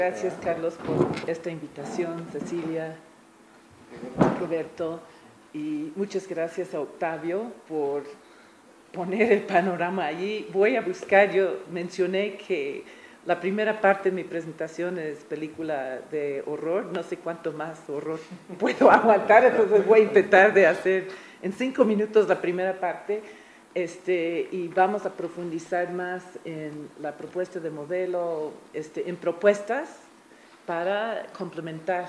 Gracias, Carlos, por esta invitación, Cecilia, Roberto, y muchas gracias a Octavio por poner el panorama allí. Voy a buscar, yo mencioné que la primera parte de mi presentación es película de horror, no sé cuánto más horror puedo aguantar, entonces voy a intentar de hacer en 5 minutos la primera parte. Y vamos a profundizar más en la propuesta de modelo, en propuestas para complementar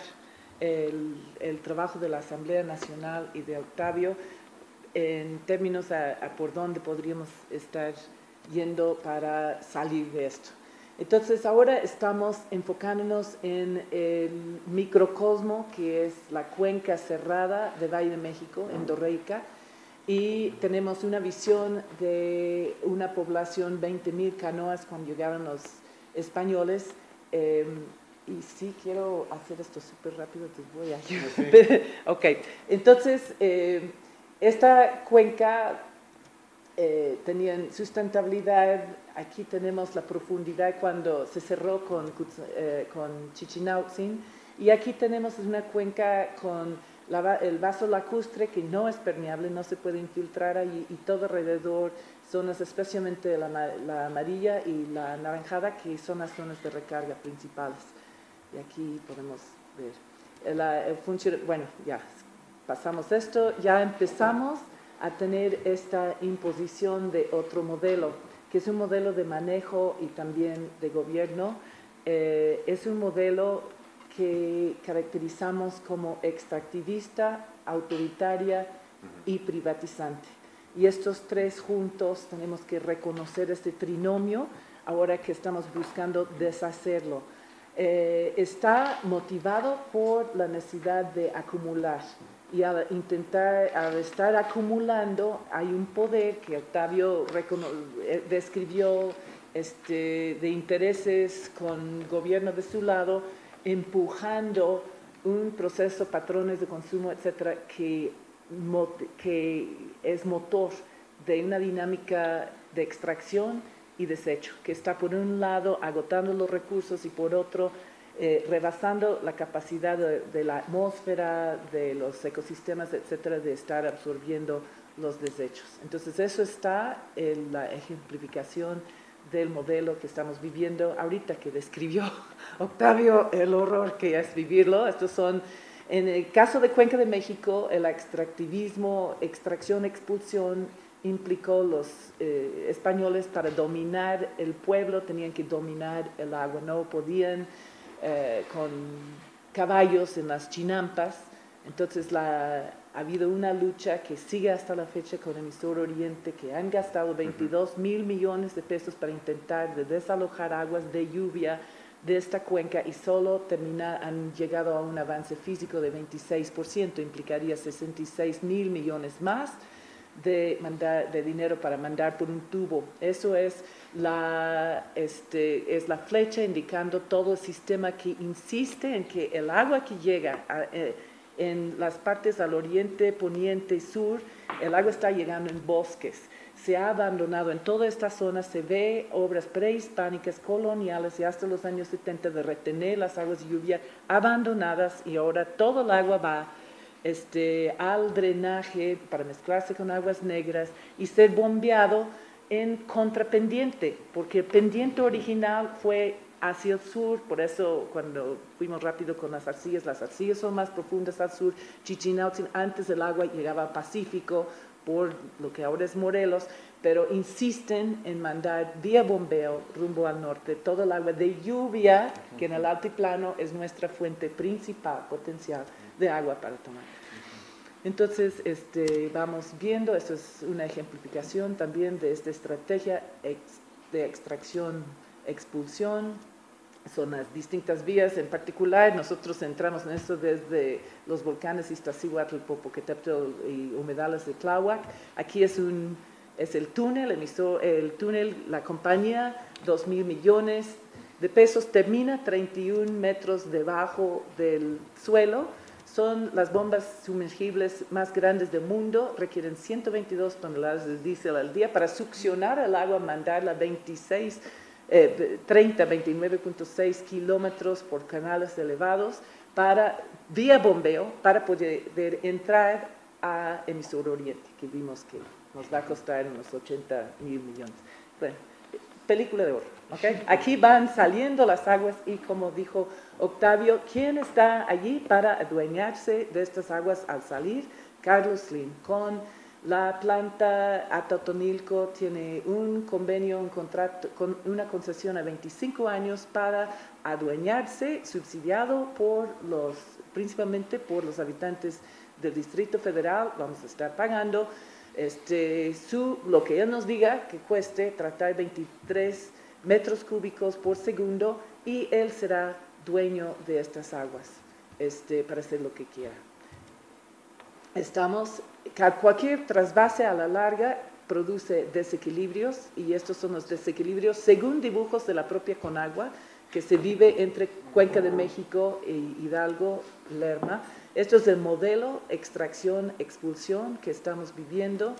el trabajo de la Asamblea Nacional y de Octavio en términos a por dónde podríamos estar yendo para salir de esto. Entonces ahora estamos enfocándonos en el microcosmo que es la cuenca cerrada de Valle de México, endorreica, y tenemos una visión de una población, 20,000 canoas cuando llegaron los españoles. Y sí, quiero hacer esto súper rápido, te voy a ayudar. Sí. Ok, entonces, esta cuenca tenía sustentabilidad. Aquí tenemos la profundidad cuando se cerró con Chichinautzin, y aquí tenemos una cuenca con el vaso lacustre que no es permeable, no se puede infiltrar ahí, y todo alrededor zonas, especialmente la amarilla y la naranjada, que son las zonas de recarga principales. Y aquí podemos ver. Bueno, ya pasamos esto, ya empezamos a tener esta imposición de otro modelo, que es un modelo de manejo y también de gobierno. Es un modelo que caracterizamos como extractivista, autoritaria y privatizante. Y estos tres juntos tenemos que reconocer este trinomio ahora que estamos buscando deshacerlo. Está motivado por la necesidad de acumular, y al estar acumulando hay un poder que Octavio describió, de intereses con gobierno de su lado, empujando un proceso, patrones de consumo, etcétera, que es motor de una dinámica de extracción y desecho, que está por un lado agotando los recursos y por otro rebasando la capacidad de la atmósfera, de los ecosistemas, etcétera, de estar absorbiendo los desechos. Entonces eso está en la ejemplificación del modelo que estamos viviendo ahorita, que describió Octavio, el horror que es vivirlo. Estos son, en el caso de Cuenca de México, el extractivismo, extracción, expulsión, implicó los españoles para dominar el pueblo, tenían que dominar el agua, no podían con caballos en las chinampas. Entonces ha habido una lucha que sigue hasta la fecha con Emisor Oriente, que han gastado 22,000 millones de pesos para intentar desalojar aguas de lluvia de esta cuenca, y solo han llegado a un avance físico de 26%, implicaría 66,000 millones más de dinero para mandar por un tubo. Eso es la flecha indicando todo el sistema que insiste en que el agua que llega en las partes al oriente, poniente y sur, el agua está llegando en bosques. Se ha abandonado en toda esta zona, se ve obras prehispánicas, coloniales y hasta los años 70 de retener las aguas de lluvia abandonadas, y ahora todo el agua va al drenaje para mezclarse con aguas negras y ser bombeado en contrapendiente, porque el pendiente original fue hacia el sur. Por eso cuando fuimos rápido con las arcillas son más profundas al sur. Chichinautzin, antes el agua llegaba al Pacífico por lo que ahora es Morelos, pero insisten en mandar vía bombeo rumbo al norte todo el agua de lluvia, que en el altiplano es nuestra fuente principal potencial de agua para tomar. Entonces, vamos viendo, esto es una ejemplificación también de esta estrategia de extracción, expulsión. Son las distintas vías. En particular, nosotros entramos en esto desde los volcanes Iztaccíhuatl, Popocatépetl y humedales de Tláhuac. Aquí es el túnel, la compañía, 2,000 millones de pesos, termina 31 metros debajo del suelo. Son las bombas sumergibles más grandes del mundo, requieren 122 toneladas de diésel al día para succionar el agua, mandarla a 26 29.6 kilómetros por canales elevados vía bombeo para poder entrar a Emisor Oriente, que vimos que nos va a costar unos 80.000 millones. Bueno, película de oro, ¿ok? Aquí van saliendo las aguas y como dijo Octavio, ¿quién está allí para adueñarse de estas aguas al salir? Carlos Slim, con la planta Atotonilco, tiene un convenio, un contrato, con una concesión a 25 años para adueñarse, subsidiado principalmente por los habitantes del Distrito Federal. Vamos a estar pagando lo que él nos diga que cueste, tratar 23 metros cúbicos por segundo, y él será dueño de estas aguas para hacer lo que quiera. Cualquier trasvase a la larga produce desequilibrios, y estos son los desequilibrios según dibujos de la propia Conagua, que se vive entre Cuenca de México e Hidalgo, Lerma. Esto es el modelo extracción-expulsión que estamos viviendo.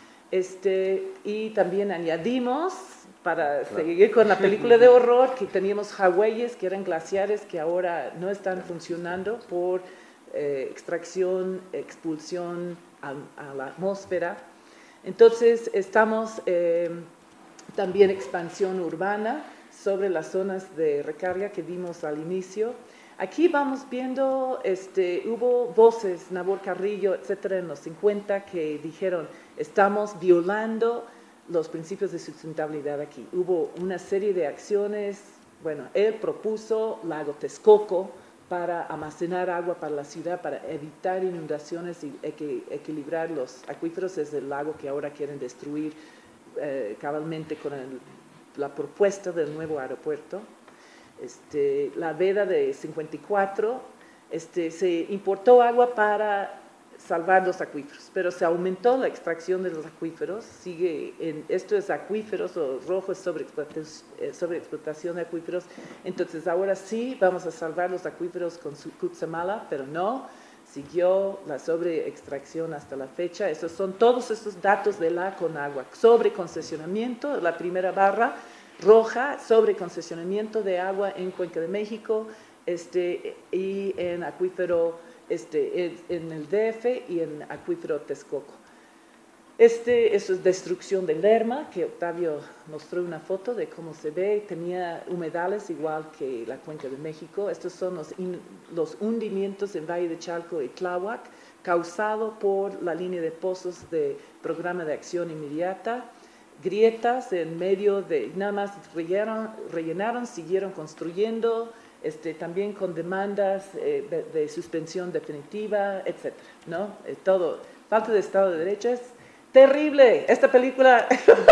Y también añadimos, para seguir con la película de horror, que teníamos Jagüeyes, que eran glaciares que ahora no están funcionando por extracción, expulsión a la atmósfera. Entonces, estamos también expansión urbana sobre las zonas de recarga que vimos al inicio. Aquí vamos viendo, hubo voces, Nabor Carrillo, etcétera, en los 50 que dijeron, estamos violando los principios de sustentabilidad aquí. Hubo una serie de acciones, bueno, él propuso Lago Texcoco para almacenar agua para la ciudad, para evitar inundaciones y equilibrar los acuíferos desde el lago que ahora quieren destruir cabalmente con la propuesta del nuevo aeropuerto. La veda de 54, se importó agua para salvar los acuíferos, pero se aumentó la extracción de los acuíferos, esto es acuíferos, o rojo es sobreexplotación de acuíferos. Entonces ahora sí vamos a salvar los acuíferos con Cutzamala, pero no, siguió la sobreextracción hasta la fecha. Esos son todos estos datos de la Conagua. Sobreconcesionamiento, la primera barra roja, sobreconcesionamiento de agua en Cuenca de México, y en acuífero, en el DF y en acuífero Texcoco. Eso es destrucción de Lerma, que Octavio mostró una foto de cómo se ve, tenía humedales igual que la Cuenca de México. Estos son los hundimientos en Valle de Chalco y Tláhuac, causado por la línea de pozos de Programa de Acción Inmediata. Grietas en medio de, nada más rellenaron, siguieron construyendo, también con demandas de suspensión definitiva, etc. ¿No? Todo, falta de Estado de Derecho es terrible. Esta película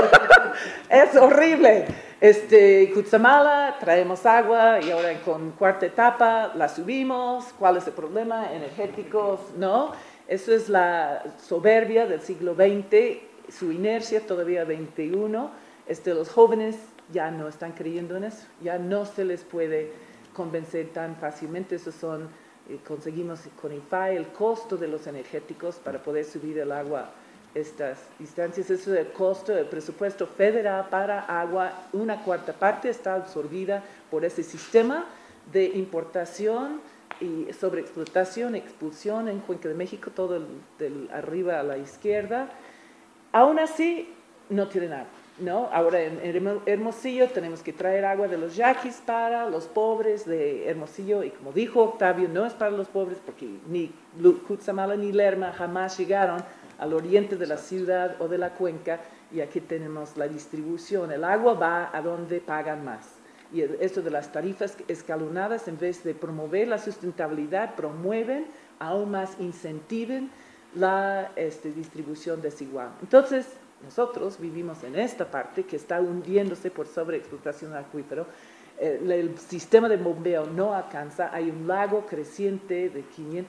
es horrible. Cutzamala, traemos agua y ahora con cuarta etapa la subimos. ¿Cuál es el problema? Energéticos, ¿no? Eso es la soberbia del siglo XX. Su inercia todavía 21, los jóvenes ya no están creyendo en eso, ya no se les puede convencer tan fácilmente. Esos son, conseguimos con IFAE el costo de los energéticos para poder subir el agua estas distancias. Eso es el costo del presupuesto federal para agua, una cuarta parte está absorbida por ese sistema de importación y sobreexplotación, expulsión en Cuenca de México, todo del arriba a la izquierda. Aún así, no tienen agua, ¿no? Ahora en Hermosillo tenemos que traer agua de los yaquis para los pobres de Hermosillo, y como dijo Octavio, no es para los pobres porque ni Cutzamala ni Lerma jamás llegaron al oriente de la ciudad o de la cuenca, y aquí tenemos la distribución. El agua va a donde pagan más. Y esto de las tarifas escalonadas, en vez de promover la sustentabilidad, promueven, aún más incentiven la distribución desigual. Entonces, nosotros vivimos en esta parte que está hundiéndose por sobreexplotación acuífero. El sistema de bombeo no alcanza, hay un lago creciente de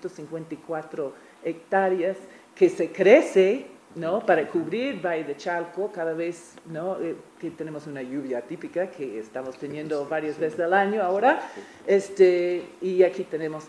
554 hectáreas que se crece, ¿no?, para cubrir Valle de Chalco cada vez, ¿no?, que tenemos una lluvia típica que estamos teniendo varias veces al año ahora, y aquí tenemos.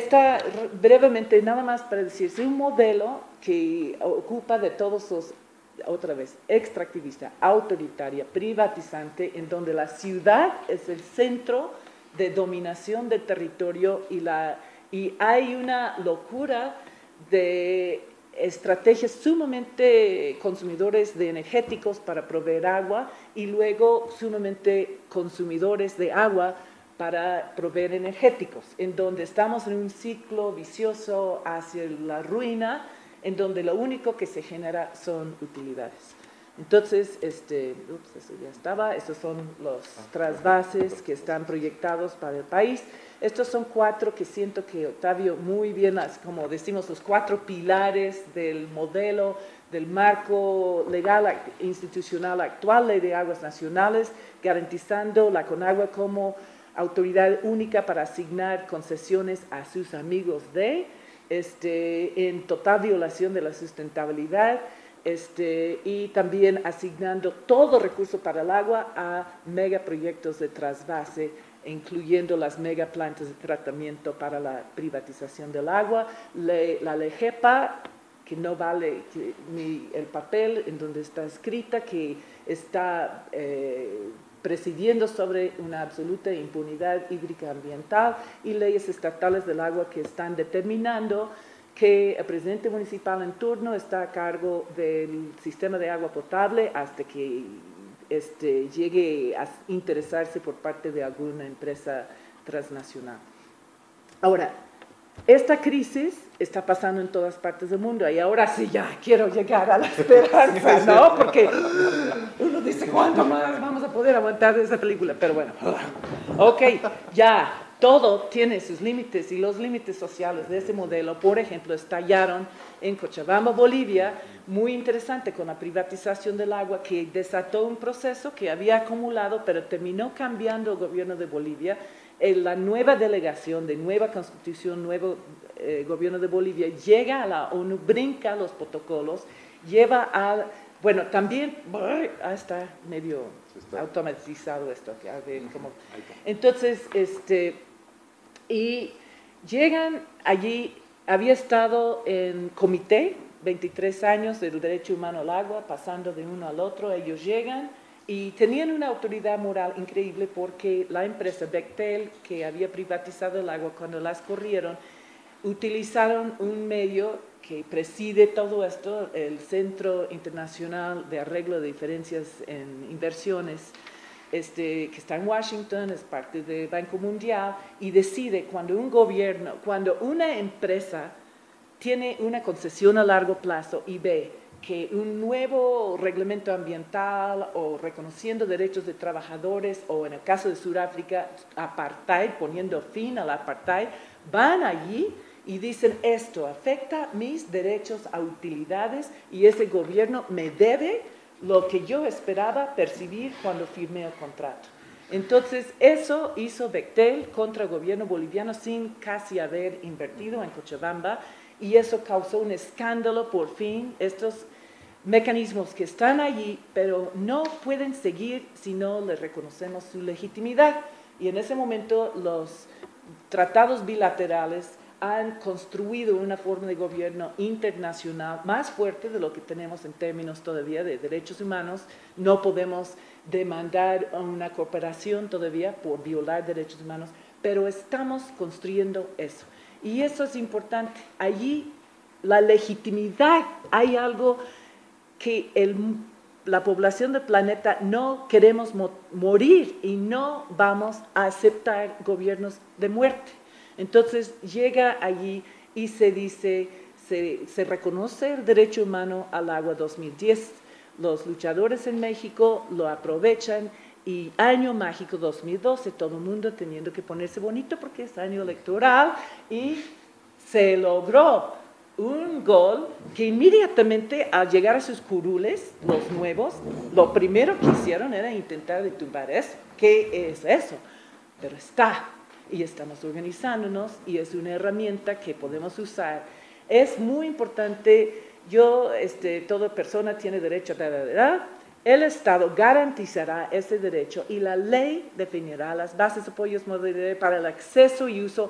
Brevemente, nada más para decir, es un modelo que ocupa de todos los otra vez, extractivista, autoritaria, privatizante, en donde la ciudad es el centro de dominación del territorio y hay una locura de estrategias sumamente consumidores de energéticos para proveer agua y luego sumamente consumidores de agua para proveer energéticos, en donde estamos en un ciclo vicioso hacia la ruina, en donde lo único que se genera son utilidades. Entonces, eso ya estaba, estos son los trasvases que están proyectados para el país. Estos son 4 que siento que Octavio muy bien, como decimos, los 4 pilares del modelo, del marco legal institucional actual, Ley de Aguas Nacionales, garantizando la CONAGUA como autoridad única para asignar concesiones a sus amigos en total violación de la sustentabilidad, y también asignando todo recurso para el agua a megaproyectos de trasvase, incluyendo las megaplantas de tratamiento para la privatización del agua. La LEGEPA, que no vale ni el papel en donde está escrita, que está presidiendo sobre una absoluta impunidad hídrica ambiental, y leyes estatales del agua que están determinando que el presidente municipal en turno está a cargo del sistema de agua potable hasta que llegue a interesarse por parte de alguna empresa transnacional. Ahora, esta crisis está pasando en todas partes del mundo y ahora sí ya quiero llegar a la esperanza, ¿no? Porque uno dice, ¿cuánto más vamos a poder aguantar de esa película? Pero bueno, ok, ya. Todo tiene sus límites y los límites sociales de ese modelo, por ejemplo, estallaron en Cochabamba, Bolivia, muy interesante con la privatización del agua que desató un proceso que había acumulado, pero terminó cambiando el gobierno de Bolivia. La nueva delegación de nueva constitución, nuevo gobierno de Bolivia, llega a la ONU, brinca los protocolos, lleva a... Bueno, también está medio automatizado esto. Entonces, y llegan allí, había estado en comité, 23 años del derecho humano al agua, pasando de uno al otro, ellos llegan y tenían una autoridad moral increíble porque la empresa Bechtel, que había privatizado el agua cuando las corrieron, utilizaron un medio que preside todo esto, el Centro Internacional de Arreglo de Diferencias en Inversiones, que está en Washington, es parte del Banco Mundial, y decide cuando un gobierno, cuando una empresa tiene una concesión a largo plazo y ve que un nuevo reglamento ambiental o reconociendo derechos de trabajadores o en el caso de Sudáfrica, apartheid, poniendo fin al apartheid, van allí y dicen esto afecta mis derechos a utilidades y ese gobierno me debe lo que yo esperaba percibir cuando firmé el contrato. Entonces, eso hizo Bechtel contra el gobierno boliviano sin casi haber invertido en Cochabamba y eso causó un escándalo por fin. Estos mecanismos que están allí, pero no pueden seguir si no les reconocemos su legitimidad. Y en ese momento los tratados bilaterales han construido una forma de gobierno internacional más fuerte de lo que tenemos en términos todavía de derechos humanos. No podemos demandar a una cooperación todavía por violar derechos humanos, pero estamos construyendo eso. Y eso es importante. Allí la legitimidad, hay algo que la población del planeta no queremos morir y no vamos a aceptar gobiernos de muerte. Entonces llega allí y se dice, se reconoce el derecho humano al agua 2010. Los luchadores en México lo aprovechan y año mágico 2012, todo el mundo teniendo que ponerse bonito porque es año electoral y se logró un gol que inmediatamente al llegar a sus curules, los nuevos, lo primero que hicieron era intentar de tumbar eso. ¿Qué es eso? Pero está. Y estamos organizándonos y es una herramienta que podemos usar. Es muy importante, toda persona tiene derecho a el Estado garantizará ese derecho y la ley definirá las bases, apoyos, modalidades para el acceso y uso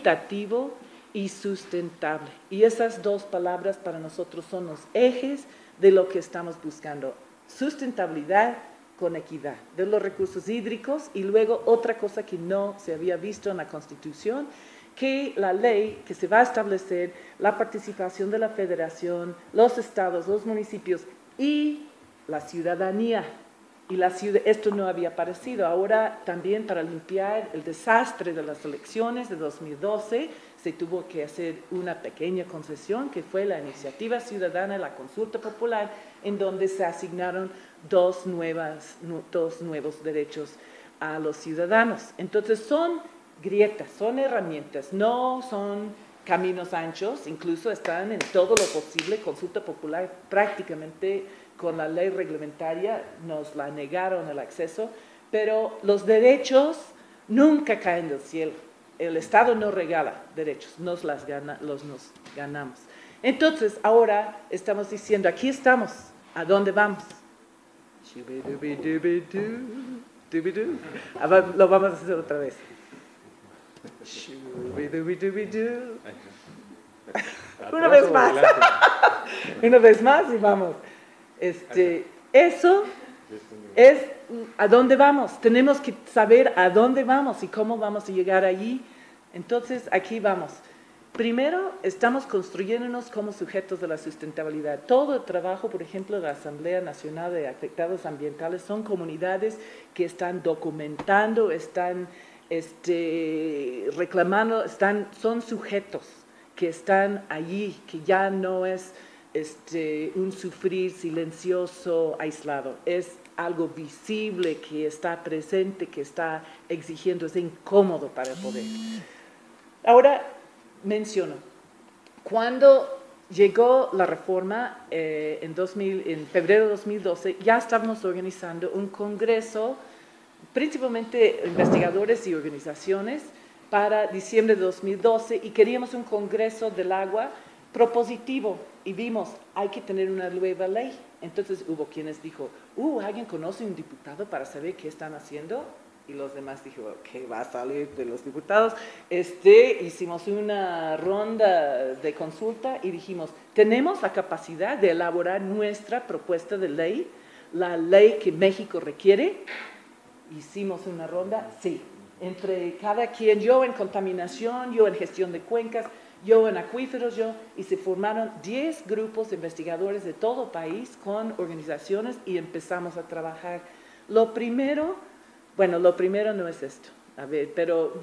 equitativo y sustentable. Y esas dos palabras para nosotros son los ejes de lo que estamos buscando. Sustentabilidad con equidad de los recursos hídricos y luego otra cosa que no se había visto en la Constitución, que la ley que se va a establecer la participación de la Federación, los estados, los municipios y la ciudadanía. Y esto no había aparecido. Ahora también para limpiar el desastre de las elecciones de 2012 se tuvo que hacer una pequeña concesión que fue la iniciativa ciudadana, la consulta popular, en donde se asignaron dos nuevos derechos a los ciudadanos. Entonces son grietas, son herramientas, no son caminos anchos, incluso están en todo lo posible. Consulta popular prácticamente con la ley reglamentaria nos la negaron el acceso, pero los derechos nunca caen del cielo. El Estado no regala derechos, nos ganamos. Entonces, ahora estamos diciendo, aquí estamos, ¿a dónde vamos? Lo vamos a hacer otra vez. Una vez más. Una vez más y vamos. Eso es a dónde vamos. Tenemos que saber a dónde vamos y cómo vamos a llegar allí. Entonces, aquí vamos. Primero, estamos construyéndonos como sujetos de la sustentabilidad. Todo el trabajo, por ejemplo, de la Asamblea Nacional de Afectados Ambientales son comunidades que están documentando, están reclamando, son sujetos que están allí, que ya no es un sufrir silencioso, aislado, es algo visible que está presente, que está exigiendo, es incómodo para el poder. Ahora menciono, cuando llegó la reforma en febrero de 2012, ya estábamos organizando un congreso, principalmente investigadores y organizaciones, para diciembre de 2012, y queríamos un congreso del agua propositivo, y vimos, hay que tener una nueva ley. Entonces hubo quienes dijo, ¿alguien conoce un diputado para saber qué están haciendo? Y los demás dijeron, ¿qué va a salir de los diputados? Hicimos una ronda de consulta y dijimos, ¿tenemos la capacidad de elaborar nuestra propuesta de ley, la ley que México requiere? Hicimos una ronda, sí. Entre cada quien, yo en contaminación, yo en gestión de cuencas, yo en acuíferos, y se formaron 10 grupos de investigadores de todo el país con organizaciones y empezamos a trabajar. Lo primero no es esto, a ver, pero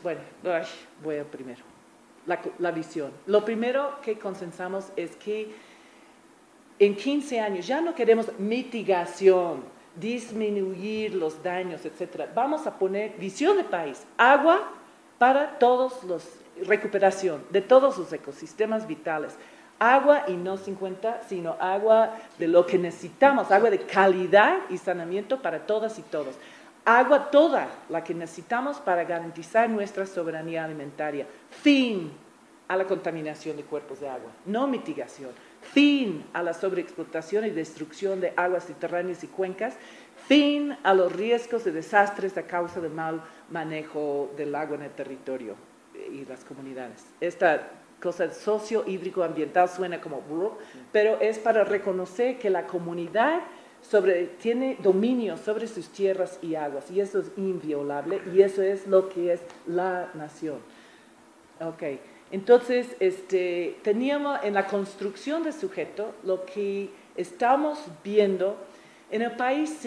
voy a primero, la visión. Lo primero que consensamos es que en 15 años ya no queremos mitigación, disminuir los daños, etc. Vamos a poner visión de país, agua para recuperación de todos los ecosistemas vitales. Agua y no 50, sino agua de lo que necesitamos, agua de calidad y saneamiento para todas y todos. Agua toda la que necesitamos para garantizar nuestra soberanía alimentaria. Fin a la contaminación de cuerpos de agua, no mitigación. Fin a la sobreexplotación y destrucción de aguas subterráneas y cuencas. Fin a los riesgos de desastres a causa del mal manejo del agua en el territorio y las comunidades. Esta cosa socio-hídrico-ambiental suena como burro, pero es para reconocer que la comunidad tiene dominio sobre sus tierras y aguas, y eso es inviolable, y eso es lo que es la nación. Ok, entonces teníamos en la construcción del sujeto lo que estamos viendo en el país.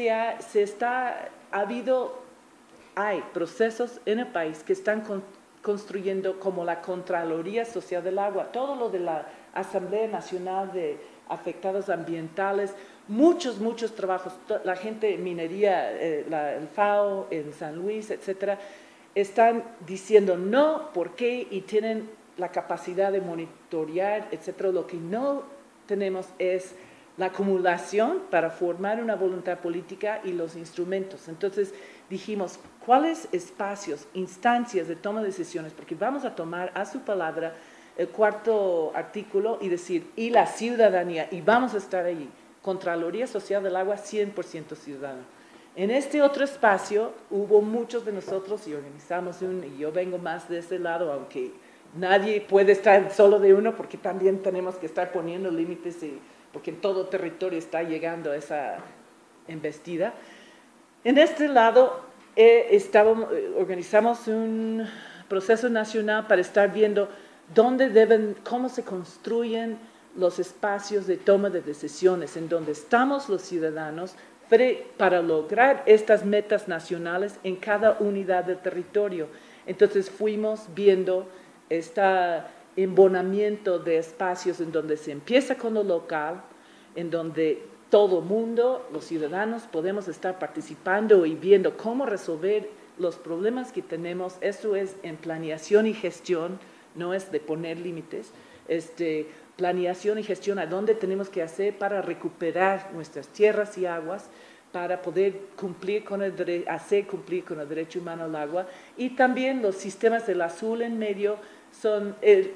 Hay procesos en el país que están construyendo como la Contraloría Social del Agua, todo lo de la Asamblea Nacional de Afectados Ambientales, muchos trabajos, la gente en minería, el FAO en San Luis, etcétera, están diciendo no, por qué, y tienen la capacidad de monitorear, etcétera. Lo que no tenemos es la acumulación para formar una voluntad política y los instrumentos. Entonces dijimos, ¿cuáles espacios, instancias de toma de decisiones? Porque vamos a tomar a su palabra el cuarto artículo y decir, y la ciudadanía, y vamos a estar allí. Contraloría Social del Agua, 100% ciudadano. En este otro espacio hubo muchos de nosotros y organizamos y yo vengo más de ese lado, aunque nadie puede estar solo de uno, porque también tenemos que estar poniendo límites porque en todo territorio está llegando esa embestida. En este lado organizamos un proceso nacional para estar viendo cómo se construyen los espacios de toma de decisiones, en donde estamos los ciudadanos para lograr estas metas nacionales en cada unidad del territorio. Entonces fuimos viendo este embonamiento de espacios en donde se empieza con lo local, en donde todo mundo, los ciudadanos, podemos estar participando y viendo cómo resolver los problemas que tenemos. Esto es en planeación y gestión, no es de poner límites, planeación y gestión a dónde tenemos que hacer para recuperar nuestras tierras y aguas, para poder hacer cumplir con el derecho humano al agua, y también los sistemas del azul en medio son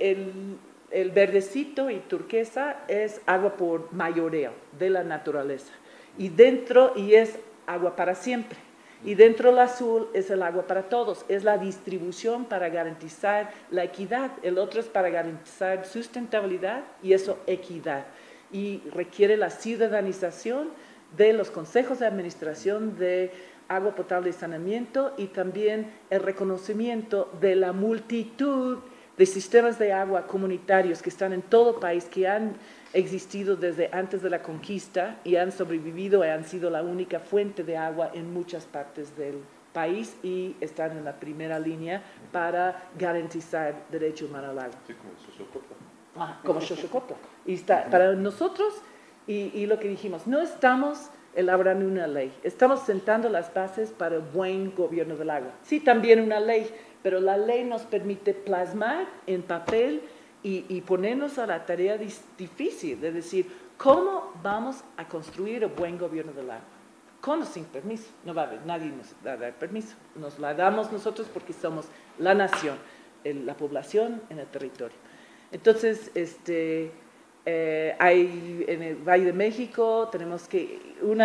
el verdecito y turquesa es agua por mayoreo de la naturaleza, y es agua para siempre. Y dentro del azul es el agua para todos, es la distribución para garantizar la equidad. El otro es para garantizar sustentabilidad y eso equidad. Y requiere la ciudadanización de los consejos de administración de agua potable y saneamiento, y también el reconocimiento de la multitud de sistemas de agua comunitarios que están en todo el país, que han existido desde antes de la conquista y han sobrevivido y han sido la única fuente de agua en muchas partes del país y están en la primera línea para garantizar derecho humano al agua. Sí, como Xochocotla. Como Xochocotla. Y para nosotros, y lo que dijimos, no estamos elaborando una ley, estamos sentando las bases para el buen gobierno del agua. Sí, también una ley, pero la ley nos permite plasmar en papel y ponernos a la tarea difícil de decir cómo vamos a construir el buen gobierno del agua. Con o sin permiso, no va a haber, nadie nos va a dar permiso, nos la damos nosotros porque somos la nación, la población en el territorio. Entonces, hay en el Valle de México, tenemos que,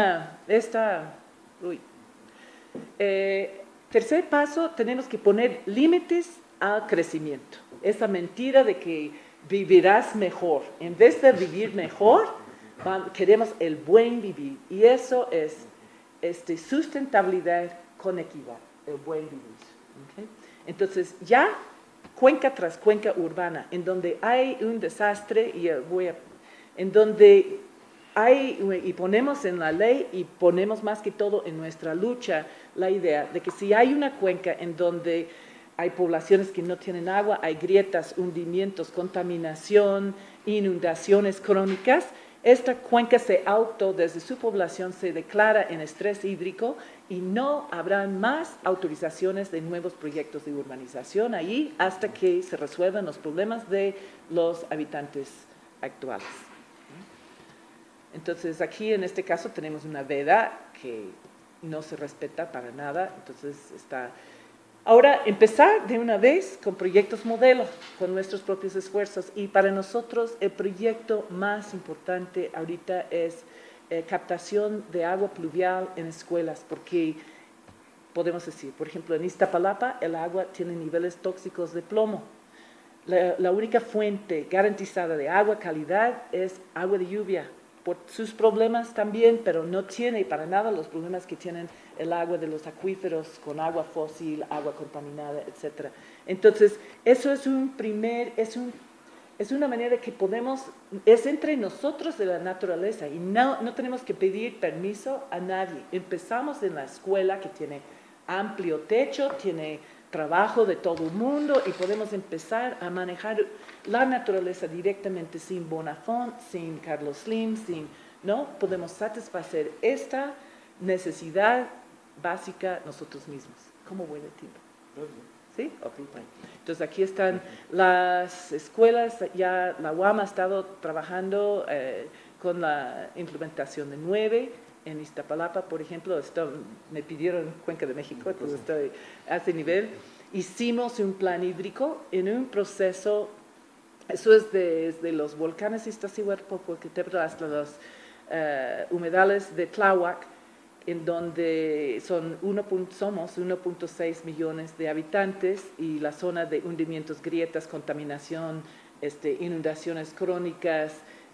tercer paso, tenemos que poner límites al crecimiento. Esa mentira de que vivirás mejor. En vez de vivir mejor, queremos el buen vivir. Y eso es sustentabilidad con equidad, el buen vivir. ¿Okay? Entonces, ya cuenca tras cuenca urbana, en donde hay un desastre, en donde y ponemos en la ley y ponemos más que todo en nuestra lucha la idea de que si hay una cuenca en donde hay poblaciones que no tienen agua, hay grietas, hundimientos, contaminación, inundaciones crónicas, esta cuenca desde su población se declara en estrés hídrico y no habrán más autorizaciones de nuevos proyectos de urbanización ahí hasta que se resuelvan los problemas de los habitantes actuales. Entonces, aquí en este caso tenemos una veda que no se respeta para nada, entonces está. Ahora, empezar de una vez con proyectos modelo, con nuestros propios esfuerzos, y para nosotros el proyecto más importante ahorita es captación de agua pluvial en escuelas, porque podemos decir, por ejemplo, en Iztapalapa el agua tiene niveles tóxicos de plomo. La única fuente garantizada de agua calidad es agua de lluvia, por sus problemas también, pero no tiene para nada los problemas que tienen el agua de los acuíferos con agua fósil, agua contaminada, etc. Entonces, eso es es una manera que es entre nosotros de la naturaleza y no tenemos que pedir permiso a nadie. Empezamos en la escuela que tiene amplio techo, tiene trabajo de todo el mundo y podemos empezar a manejar la naturaleza directamente sin Bonafont, sin Carlos Slim, ¿no? Podemos satisfacer esta necesidad básica nosotros mismos. ¿Cómo voy de tiempo? ¿Sí? Okay, fine. Entonces aquí están las escuelas, ya la UAM ha estado trabajando con la implementación de 9 en Iztapalapa, por ejemplo, me pidieron Cuenca de México, entonces estoy a ese nivel. Hicimos un plan hídrico en un proceso, eso es desde los volcanes Iztaccíhuatl hasta los humedales de Tláhuac, en donde somos 1.6 millones de habitantes y la zona de hundimientos, grietas, contaminación, inundaciones crónicas,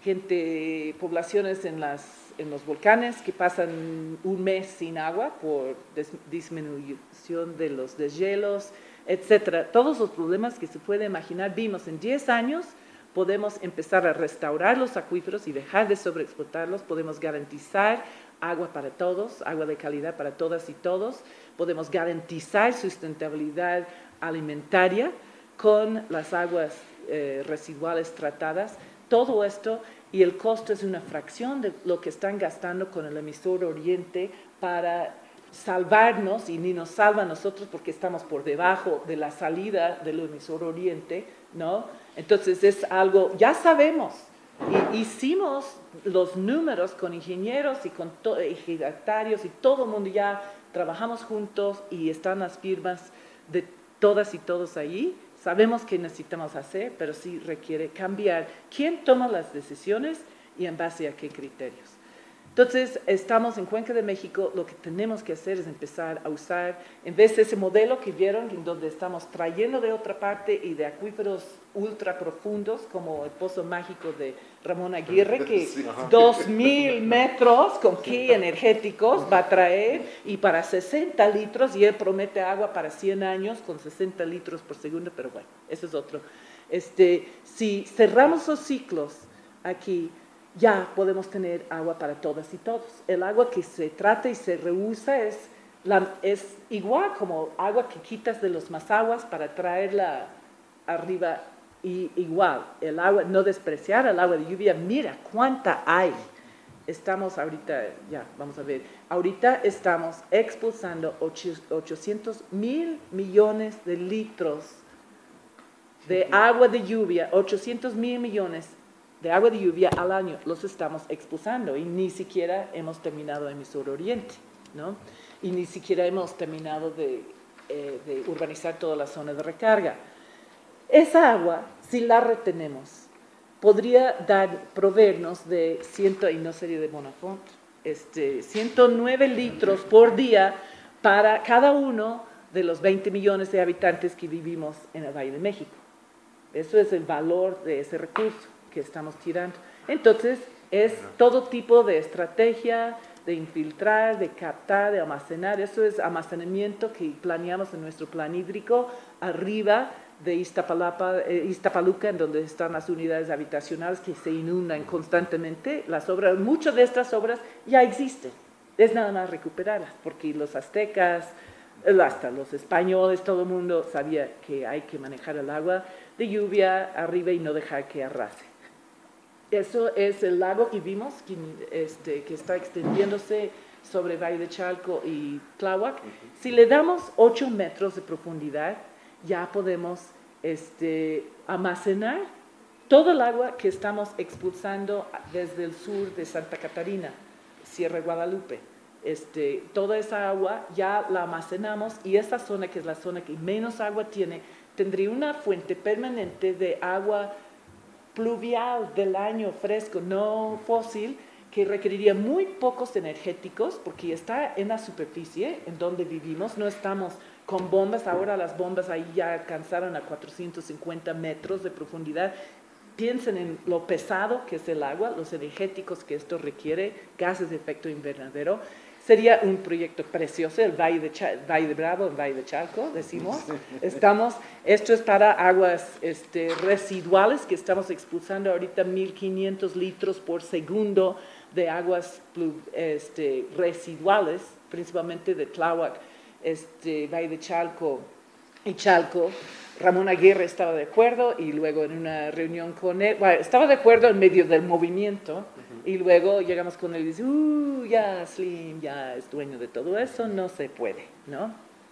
poblaciones en los volcanes que pasan un mes sin agua por disminución de los deshielos, etcétera. Todos los problemas que se puede imaginar vimos en 10 años. Podemos empezar a restaurar los acuíferos y dejar de sobreexplotarlos. Podemos garantizar agua para todos, agua de calidad para todas y todos. Podemos garantizar sustentabilidad alimentaria con las aguas residuales tratadas. Todo esto, y el costo es una fracción de lo que están gastando con el emisor Oriente para salvarnos, y ni nos salva a nosotros porque estamos por debajo de la salida del emisor Oriente, ¿no? Entonces es algo, ya sabemos, hicimos los números con ingenieros y con ejidatarios y todo el mundo, ya trabajamos juntos y están las firmas de todas y todos ahí. Sabemos qué necesitamos hacer, pero sí requiere cambiar quién toma las decisiones y en base a qué criterios. Entonces, estamos en Cuenca de México, lo que tenemos que hacer es empezar a usar, en vez de ese modelo que vieron, en donde estamos trayendo de otra parte y de acuíferos ultra profundos, como el Pozo Mágico de Ramón Aguirre, que 2,000 metros con qué energéticos va a traer, y para 60 litros, y él promete agua para 100 años con 60 litros por segundo, pero bueno, eso es otro. Si cerramos los ciclos aquí, ya podemos tener agua para todas y todos. El agua que se trata y se reusa es igual como agua que quitas de los masaguas para traerla arriba, y igual, el agua, no despreciar el agua de lluvia. Mira cuánta hay. Estamos ahorita, ya, vamos a ver, ahorita estamos expulsando 800,000 millones de litros de agua de lluvia, 800,000 millones de agua de lluvia al año, los estamos expulsando, y ni siquiera hemos terminado emisor Oriente, ¿no? Y ni siquiera hemos terminado de urbanizar toda la zona de recarga. Esa agua, si la retenemos, podría proveernos de, y no sería de Bonafont, 109 litros por día para cada uno de los 20 millones de habitantes que vivimos en el Valle de México. Eso es el valor de ese recurso que estamos tirando. Entonces, es todo tipo de estrategia de infiltrar, de captar, de almacenar. Eso es almacenamiento que planeamos en nuestro plan hídrico arriba de Iztapaluca, en donde están las unidades habitacionales que se inundan constantemente. Muchas de estas obras ya existen, es nada más recuperarlas, porque los aztecas, hasta los españoles, todo el mundo sabía que hay que manejar el agua de lluvia arriba y no dejar que arrase. Eso es el lago que vimos, que está extendiéndose sobre Valle de Chalco y Tláhuac. Si le damos 8 metros de profundidad, ya podemos almacenar todo el agua que estamos expulsando desde el sur de Santa Catarina, Sierra Guadalupe. Toda esa agua ya la almacenamos, y esta zona, que es la zona que menos agua tiene, tendría una fuente permanente de agua pluvial del año, fresco, no fósil, que requeriría muy pocos energéticos, porque está en la superficie en donde vivimos. No estamos con bombas. Ahora las bombas ahí ya alcanzaron a 450 metros de profundidad. Piensen en lo pesado que es el agua, los energéticos que esto requiere, gases de efecto invernadero. Sería un proyecto precioso, el Valle de Bravo, el Valle de Chalco, decimos. Esto es para aguas residuales, que estamos expulsando ahorita 1,500 litros por segundo de aguas residuales, principalmente de Tláhuac, Valle de Chalco y Chalco. Ramón Aguirre estaba de acuerdo, y luego en una reunión con él, estaba de acuerdo en medio del movimiento, y luego llegamos con él y dice, ya Slim ya es dueño de todo eso, no se puede, ¿no?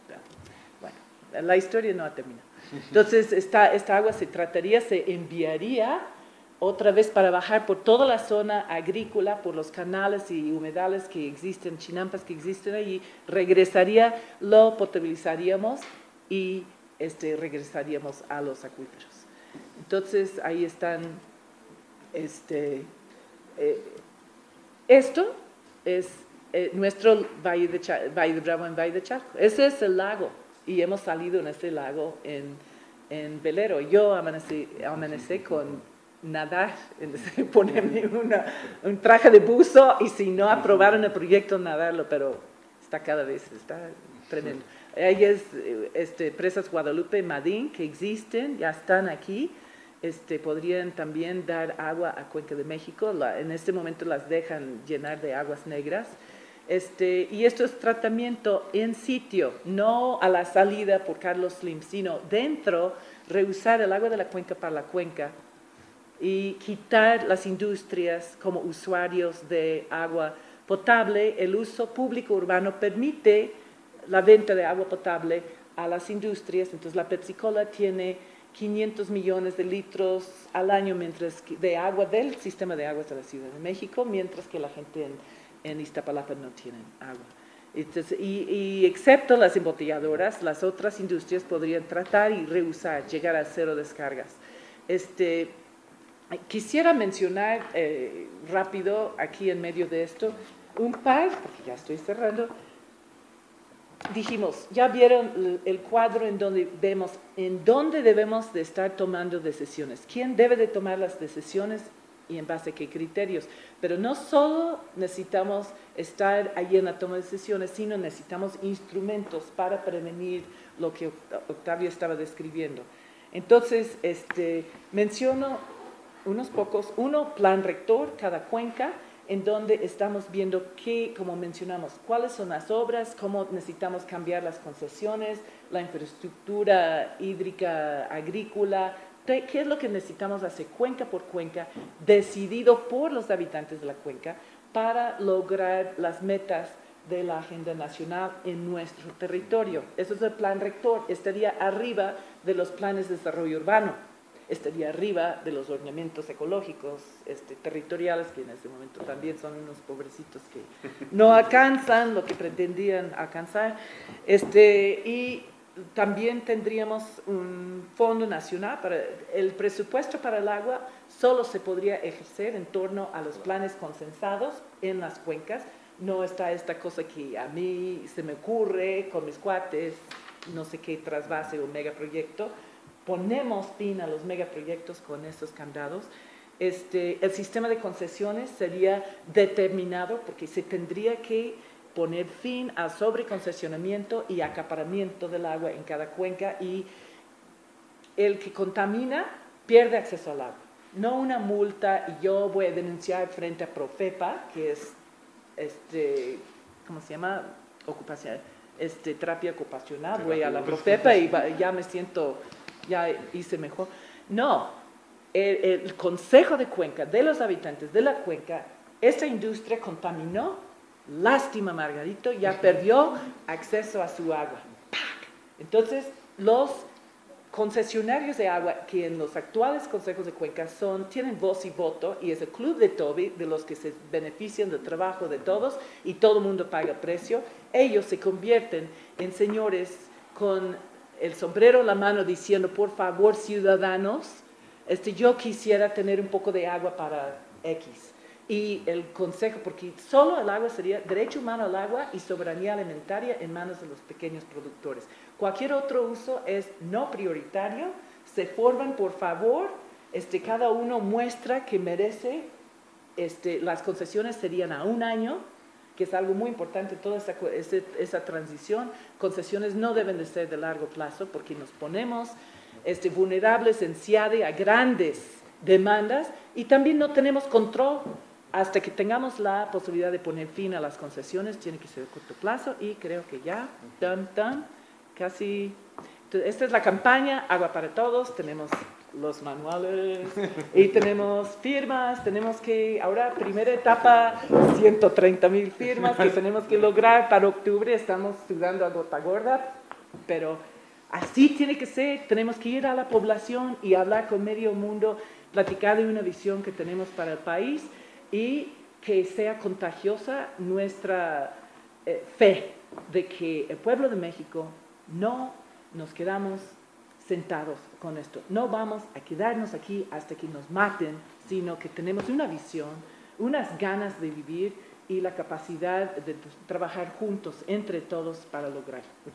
Bueno, la historia no ha terminado. Entonces, esta agua se enviaría otra vez para bajar por toda la zona agrícola, por los canales y humedales que existen, chinampas que existen allí, regresaría, lo potabilizaríamos y regresaríamos a los acuíferos. Entonces, ahí están, esto es nuestro Valle de Bravo en Valle de Chalco. Ese es el lago, y hemos salido en ese lago en velero. Yo amanecí con nadar, ponerme un traje de buzo y si no aprobaron el proyecto, nadarlo, pero está tremendo. Hay presas Guadalupe, Madín, que existen, ya están aquí, podrían también dar agua a Cuenca de México, en este momento las dejan llenar de aguas negras, y esto es tratamiento en sitio, no a la salida por Carlos Slim, sino dentro, reusar el agua de la cuenca para la cuenca y quitar las industrias como usuarios de agua potable. El uso público urbano permite la venta de agua potable a las industrias, entonces la Pepsi-Cola tiene 500 millones de litros al año de agua del sistema de aguas de la Ciudad de México, mientras que la gente en Iztapalapa no tienen agua. Entonces, y excepto las embotelladoras, las otras industrias podrían tratar y reusar, llegar a 0 descargas. Quisiera mencionar rápido aquí en medio de esto un par, porque ya estoy cerrando. Dijimos, ya vieron el cuadro en donde vemos en dónde debemos de estar tomando decisiones, quién debe de tomar las decisiones y en base a qué criterios. Pero no solo necesitamos estar ahí en la toma de decisiones, sino necesitamos instrumentos para prevenir lo que Octavio estaba describiendo. Entonces, menciono unos pocos. Uno, plan rector, cada cuenca, en donde estamos viendo como mencionamos, cuáles son las obras, cómo necesitamos cambiar las concesiones, la infraestructura hídrica, agrícola, qué es lo que necesitamos hacer cuenca por cuenca, decidido por los habitantes de la cuenca, para lograr las metas de la agenda nacional en nuestro territorio. Eso es el plan rector, estaría arriba de los planes de desarrollo urbano, estaría arriba de los ordenamientos ecológicos territoriales, que en este momento también son unos pobrecitos que no alcanzan lo que pretendían alcanzar. Y también tendríamos un fondo nacional para el presupuesto para el agua, solo se podría ejercer en torno a los planes consensados en las cuencas. No está esta cosa que a mí se me ocurre con mis cuates, no sé qué trasvase o megaproyecto. Ponemos fin a los megaproyectos con estos candados. El sistema de concesiones sería determinado porque se tendría que poner fin al sobreconcesionamiento y acaparamiento del agua en cada cuenca, y el que contamina pierde acceso al agua. No una multa y yo voy a denunciar frente a Profepa, que es, ¿cómo se llama? Ocupación, terapia ocupacional, voy a la Profepa y ya me siento, ya hice mejor. No, el Consejo de Cuenca, de los habitantes de la cuenca, esta industria contaminó. Lástima, Margarito, ya perdió acceso a su agua. Entonces, los concesionarios de agua, que en los actuales consejos de cuenca tienen voz y voto, y es el Club de Toby, de los que se benefician del trabajo de todos, y todo el mundo paga el precio, ellos se convierten en señores con el sombrero en la mano diciendo, por favor, ciudadanos, yo quisiera tener un poco de agua para X. Y el consejo, porque solo el agua sería derecho humano al agua y soberanía alimentaria en manos de los pequeños productores. Cualquier otro uso es no prioritario. Se forman, por favor, cada uno muestra que merece, las concesiones serían a 1 año, que es algo muy importante, toda esa transición. Concesiones no deben de ser de largo plazo porque nos ponemos vulnerables en CIADE a grandes demandas y también no tenemos control. Hasta que tengamos la posibilidad de poner fin a las concesiones, tiene que ser de corto plazo, y creo que ya, casi. Entonces, esta es la campaña, Agua para Todos, tenemos los manuales, y tenemos firmas, tenemos que, ahora, primera etapa, 130,000 firmas que tenemos que lograr para octubre, estamos sudando a gota gorda, pero así tiene que ser, tenemos que ir a la población y hablar con medio mundo, platicar de una visión que tenemos para el país, y que sea contagiosa nuestra fe de que el pueblo de México no nos quedamos sentados con esto. No vamos a quedarnos aquí hasta que nos maten, sino que tenemos una visión, unas ganas de vivir y la capacidad de trabajar juntos entre todos para lograrlo.